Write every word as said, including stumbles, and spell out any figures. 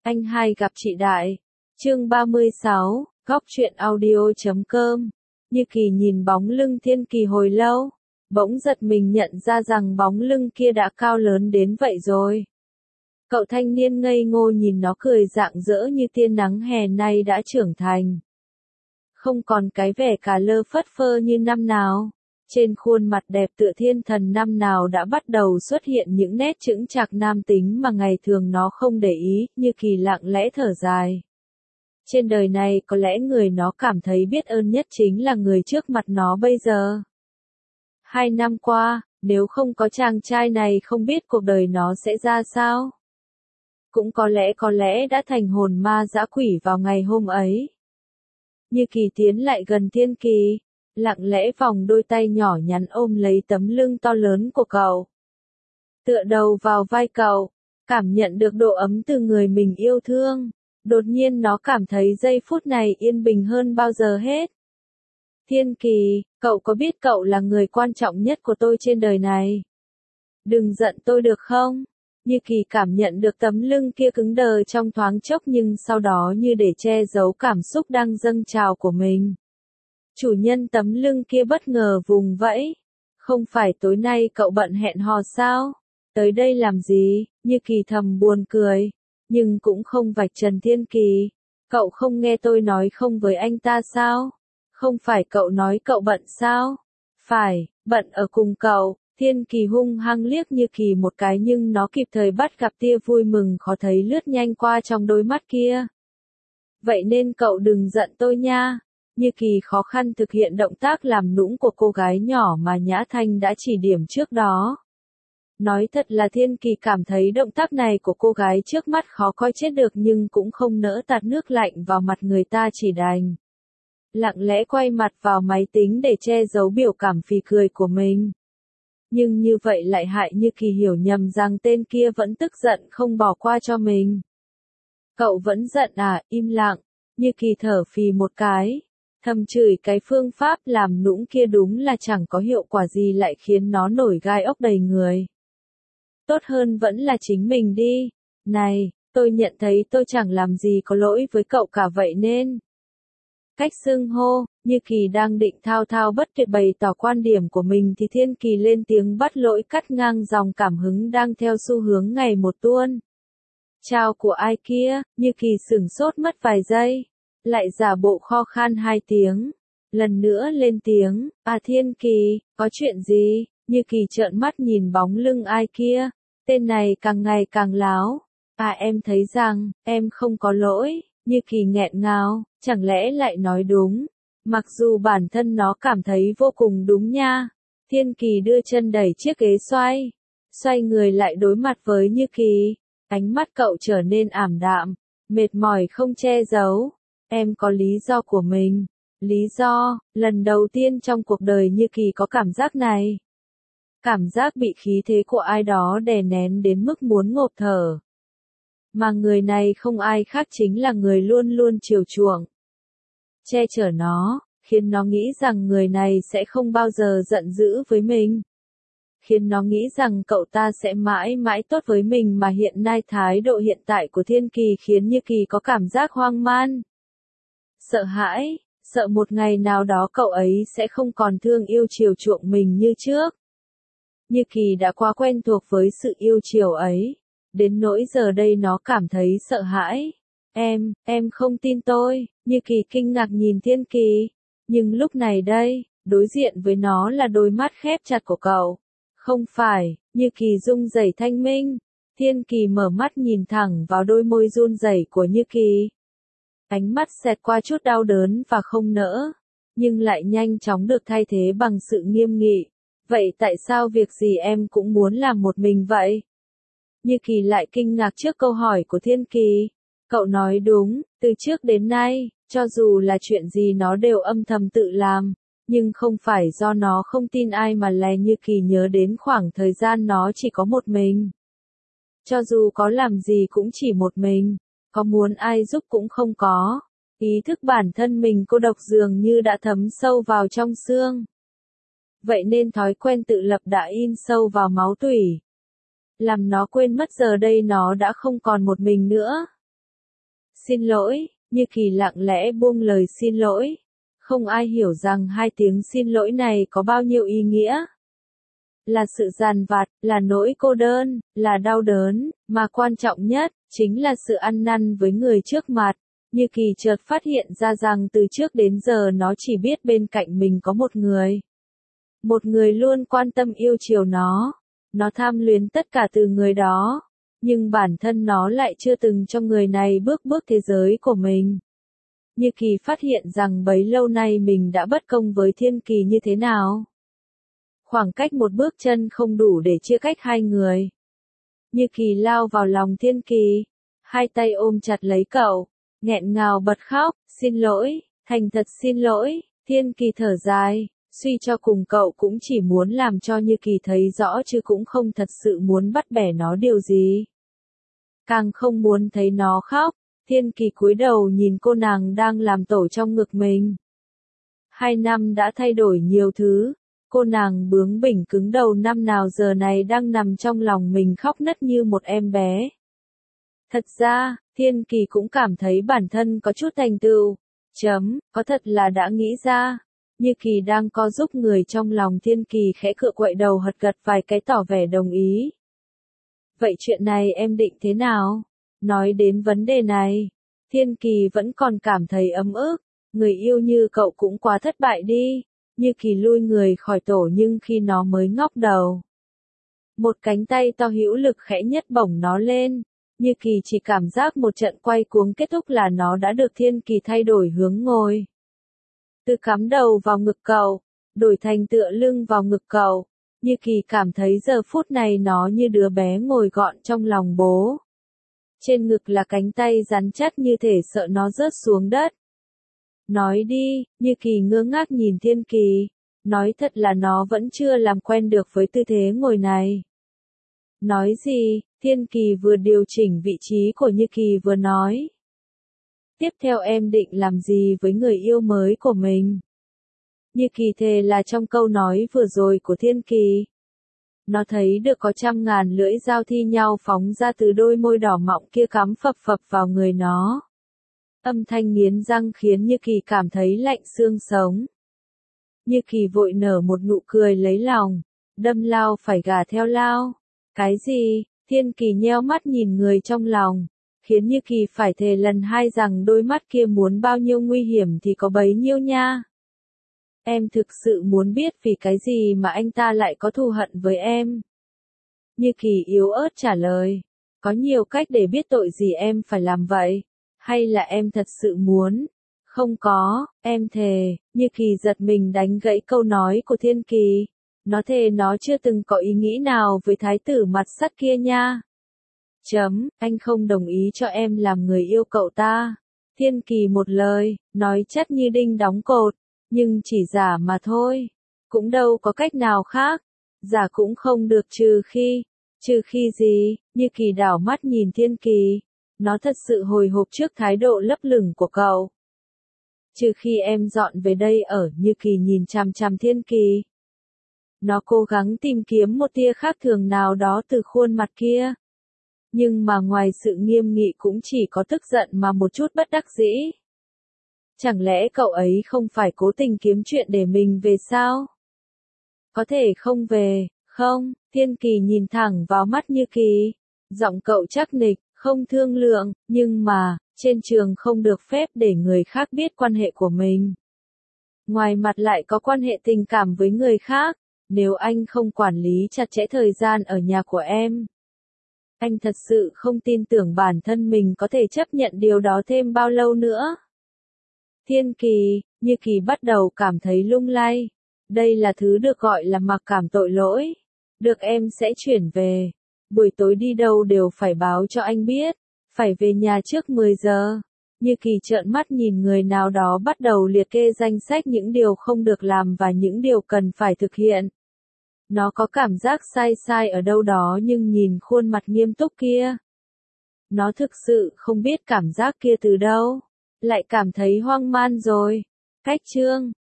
Anh hai gặp chị Đại. Chương ba mươi sáu, góc truyện audio chấm com. Như Kỳ nhìn bóng lưng Thiên Kỳ hồi lâu, bỗng giật mình nhận ra rằng bóng lưng kia đã cao lớn đến vậy rồi. Cậu thanh niên ngây ngô nhìn nó cười rạng rỡ như tia nắng hè nay đã trưởng thành. Không còn cái vẻ cà lơ phất phơ như năm nào. Trên khuôn mặt đẹp tựa thiên thần năm nào đã bắt đầu xuất hiện những nét chững chạc nam tính mà ngày thường nó không để ý, Như Kỳ lặng lẽ thở dài. Trên đời này có lẽ người nó cảm thấy biết ơn nhất chính là người trước mặt nó bây giờ. Hai năm qua, nếu không có chàng trai này không biết cuộc đời nó sẽ ra sao. Cũng có lẽ có lẽ đã thành hồn ma dã quỷ vào ngày hôm ấy. Như Kỳ tiến lại gần Thiên Kỳ, lặng lẽ vòng đôi tay nhỏ nhắn ôm lấy tấm lưng to lớn của cậu. Tựa đầu vào vai cậu, cảm nhận được độ ấm từ người mình yêu thương. Đột nhiên nó cảm thấy giây phút này yên bình hơn bao giờ hết. Thiên Kỳ, cậu có biết cậu là người quan trọng nhất của tôi trên đời này? Đừng giận tôi được không? Như Kỳ cảm nhận được tấm lưng kia cứng đờ trong thoáng chốc nhưng sau đó như để che giấu cảm xúc đang dâng trào của mình. Chủ nhân tấm lưng kia bất ngờ vùng vẫy. Không phải tối nay cậu bận hẹn hò sao? Tới đây làm gì? Như Kỳ thầm buồn cười. Nhưng cũng không vạch trần Thiên Kỳ. Cậu không nghe tôi nói không với anh ta sao? Không phải cậu nói cậu bận sao? Phải, bận ở cùng cậu. Thiên Kỳ hung hăng liếc Như Kỳ một cái nhưng nó kịp thời bắt gặp tia vui mừng khó thấy lướt nhanh qua trong đôi mắt kia. Vậy nên cậu đừng giận tôi nha. Như Kỳ khó khăn thực hiện động tác làm nũng của cô gái nhỏ mà Nhã Thanh đã chỉ điểm trước đó. Nói thật là Thiên Kỳ cảm thấy động tác này của cô gái trước mắt khó coi chết được nhưng cũng không nỡ tạt nước lạnh vào mặt người ta chỉ đành. Lặng lẽ quay mặt vào máy tính để che giấu biểu cảm phì cười của mình. Nhưng như vậy lại hại Như Kỳ hiểu nhầm rằng tên kia vẫn tức giận không bỏ qua cho mình. Cậu vẫn giận à, im lặng. Như Kỳ thở phì một cái. Thầm chửi cái phương pháp làm nũng kia đúng là chẳng có hiệu quả gì lại khiến nó nổi gai ốc đầy người. Tốt hơn vẫn là chính mình đi. Này, tôi nhận thấy tôi chẳng làm gì có lỗi với cậu cả vậy nên. Cách xưng hô, Như Kỳ đang định thao thao bất tuyệt bày tỏ quan điểm của mình thì Thiên Kỳ lên tiếng bắt lỗi cắt ngang dòng cảm hứng đang theo xu hướng ngày một tuôn. Chào của ai kia? Như Kỳ sửng sốt mất vài giây. Lại giả bộ kho khan hai tiếng. Lần nữa lên tiếng, à Thiên Kỳ, có chuyện gì? Như Kỳ trợn mắt nhìn bóng lưng ai kia. Tên này càng ngày càng láo. À em thấy rằng, em không có lỗi. Như Kỳ nghẹn ngào, chẳng lẽ lại nói đúng. Mặc dù bản thân nó cảm thấy vô cùng đúng nha. Thiên Kỳ đưa chân đẩy chiếc ghế xoay. Xoay người lại đối mặt với Như Kỳ. Ánh mắt cậu trở nên ảm đạm. Mệt mỏi không che giấu. Em có lý do của mình. Lý do, lần đầu tiên trong cuộc đời Như Kỳ có cảm giác này. Cảm giác bị khí thế của ai đó đè nén đến mức muốn ngộp thở. Mà người này không ai khác chính là người luôn luôn chiều chuộng. Che chở nó, khiến nó nghĩ rằng người này sẽ không bao giờ giận dữ với mình. Khiến nó nghĩ rằng cậu ta sẽ mãi mãi tốt với mình mà hiện nay thái độ hiện tại của Thiên Kỳ khiến Như Kỳ có cảm giác hoang man. Sợ hãi, sợ một ngày nào đó cậu ấy sẽ không còn thương yêu chiều chuộng mình như trước. Như Kỳ đã quá quen thuộc với sự yêu chiều ấy, đến nỗi giờ đây nó cảm thấy sợ hãi. Em, em không tin tôi, Như Kỳ kinh ngạc nhìn Thiên Kỳ. Nhưng lúc này đây, đối diện với nó là đôi mắt khép chặt của cậu. Không phải, Như Kỳ rung rẩy thanh minh. Thiên Kỳ mở mắt nhìn thẳng vào đôi môi run rẩy của Như Kỳ. Ánh mắt xẹt qua chút đau đớn và không nỡ, nhưng lại nhanh chóng được thay thế bằng sự nghiêm nghị. Vậy tại sao việc gì em cũng muốn làm một mình vậy? Như Kỳ lại kinh ngạc trước câu hỏi của Thiên Kỳ. Cậu nói đúng, từ trước đến nay, cho dù là chuyện gì nó đều âm thầm tự làm, nhưng không phải do nó không tin ai mà là Như Kỳ nhớ đến khoảng thời gian nó chỉ có một mình. Cho dù có làm gì cũng chỉ một mình. Có muốn ai giúp cũng không có. Ý thức bản thân mình cô độc dường như đã thấm sâu vào trong xương. Vậy nên thói quen tự lập đã in sâu vào máu tủy. Làm nó quên mất giờ đây nó đã không còn một mình nữa. Xin lỗi, Như Kỳ lặng lẽ buông lời xin lỗi. Không ai hiểu rằng hai tiếng xin lỗi này có bao nhiêu ý nghĩa. Là sự dằn vặt, là nỗi cô đơn, là đau đớn, mà quan trọng nhất, chính là sự ăn năn với người trước mặt. Như Kỳ chợt phát hiện ra rằng từ trước đến giờ nó chỉ biết bên cạnh mình có một người. Một người luôn quan tâm yêu chiều nó. Nó tham luyến tất cả từ người đó. Nhưng bản thân nó lại chưa từng cho người này bước bước thế giới của mình. Như Kỳ phát hiện rằng bấy lâu nay mình đã bất công với Thiên Kỳ như thế nào. Khoảng cách một bước chân không đủ để chia cách hai người. Như Kỳ lao vào lòng Thiên Kỳ. Hai tay ôm chặt lấy cậu. Nghẹn ngào bật khóc. Xin lỗi, thành thật xin lỗi. Thiên Kỳ thở dài. Suy cho cùng cậu cũng chỉ muốn làm cho Như Kỳ thấy rõ chứ cũng không thật sự muốn bắt bẻ nó điều gì. Càng không muốn thấy nó khóc. Thiên Kỳ cúi đầu nhìn cô nàng đang làm tổ trong ngực mình. Hai năm đã thay đổi nhiều thứ. Cô nàng bướng bỉnh cứng đầu năm nào giờ này đang nằm trong lòng mình khóc nấc như một em bé. Thật ra, Thiên Kỳ cũng cảm thấy bản thân có chút thành tựu. Chấm, có thật là đã nghĩ ra. Như Kỳ đang co giúp người trong lòng Thiên Kỳ khẽ cựa quậy đầu hật gật vài cái tỏ vẻ đồng ý. Vậy chuyện này em định thế nào? Nói đến vấn đề này, Thiên Kỳ vẫn còn cảm thấy ấm ức. Người yêu như cậu cũng quá thất bại đi. Như Kỳ lui người khỏi tổ nhưng khi nó mới ngóc đầu. Một cánh tay to hữu lực khẽ nhấc bổng nó lên. Như Kỳ chỉ cảm giác một trận quay cuồng kết thúc là nó đã được Thiên Kỳ thay đổi hướng ngồi. Từ cắm đầu vào ngực cậu, đổi thành tựa lưng vào ngực cậu. Như Kỳ cảm thấy giờ phút này nó như đứa bé ngồi gọn trong lòng bố. Trên ngực là cánh tay rắn chắc như thể sợ nó rớt xuống đất. Nói đi, Như Kỳ ngơ ngác nhìn Thiên Kỳ. Nói thật là nó vẫn chưa làm quen được với tư thế ngồi này. Nói gì, Thiên Kỳ vừa điều chỉnh vị trí của Như Kỳ vừa nói. Tiếp theo em định làm gì với người yêu mới của mình? Như Kỳ thề là trong câu nói vừa rồi của Thiên Kỳ. Nó thấy được có trăm ngàn lưỡi dao thi nhau phóng ra từ đôi môi đỏ mọng kia cắm phập phập vào người nó. Âm thanh nghiến răng khiến Như Kỳ cảm thấy lạnh xương sống. Như Kỳ vội nở một nụ cười lấy lòng. Đâm lao phải gà theo lao. Cái gì? Thiên Kỳ nheo mắt nhìn người trong lòng. Khiến Như Kỳ phải thề lần hai rằng đôi mắt kia muốn bao nhiêu nguy hiểm thì có bấy nhiêu nha. Em thực sự muốn biết vì cái gì mà anh ta lại có thù hận với em. Như Kỳ yếu ớt trả lời. Có nhiều cách để biết tội gì em phải làm vậy. Hay là em thật sự muốn? Không có, em thề. Như Kỳ giật mình đánh gãy câu nói của Thiên Kỳ. Nó thề nó chưa từng có ý nghĩ nào với thái tử mặt sắt kia nha. Chấm, anh không đồng ý cho em làm người yêu cậu ta. Thiên Kỳ một lời, nói chất như đinh đóng cột. Nhưng chỉ giả mà thôi. Cũng đâu có cách nào khác. Giả cũng không được trừ khi. Trừ khi gì? Như Kỳ đảo mắt nhìn Thiên Kỳ. Nó thật sự hồi hộp trước thái độ lấp lửng của cậu. Trừ khi em dọn về đây ở. Như Kỳ nhìn chằm chằm Thiên Kỳ. Nó cố gắng tìm kiếm một tia khác thường nào đó từ khuôn mặt kia. Nhưng mà ngoài sự nghiêm nghị cũng chỉ có tức giận mà một chút bất đắc dĩ. Chẳng lẽ cậu ấy không phải cố tình kiếm chuyện để mình về sao? Có thể không về, không? Thiên Kỳ nhìn thẳng vào mắt Như Kỳ. Giọng cậu chắc nịch, không thương lượng, nhưng mà, trên trường không được phép để người khác biết quan hệ của mình. Ngoài mặt lại có quan hệ tình cảm với người khác, nếu anh không quản lý chặt chẽ thời gian ở nhà của em. Anh thật sự không tin tưởng bản thân mình có thể chấp nhận điều đó thêm bao lâu nữa. Thiên Kỳ, Như Kỳ bắt đầu cảm thấy lung lay. Đây là thứ được gọi là mặc cảm tội lỗi. Được em sẽ chuyển về. Buổi tối đi đâu đều phải báo cho anh biết. Phải về nhà trước mười giờ. Như Kỳ trợn mắt nhìn người nào đó bắt đầu liệt kê danh sách những điều không được làm và những điều cần phải thực hiện. Nó có cảm giác sai sai ở đâu đó nhưng nhìn khuôn mặt nghiêm túc kia. Nó thực sự không biết cảm giác kia từ đâu. Lại cảm thấy hoang man rồi. Cách chương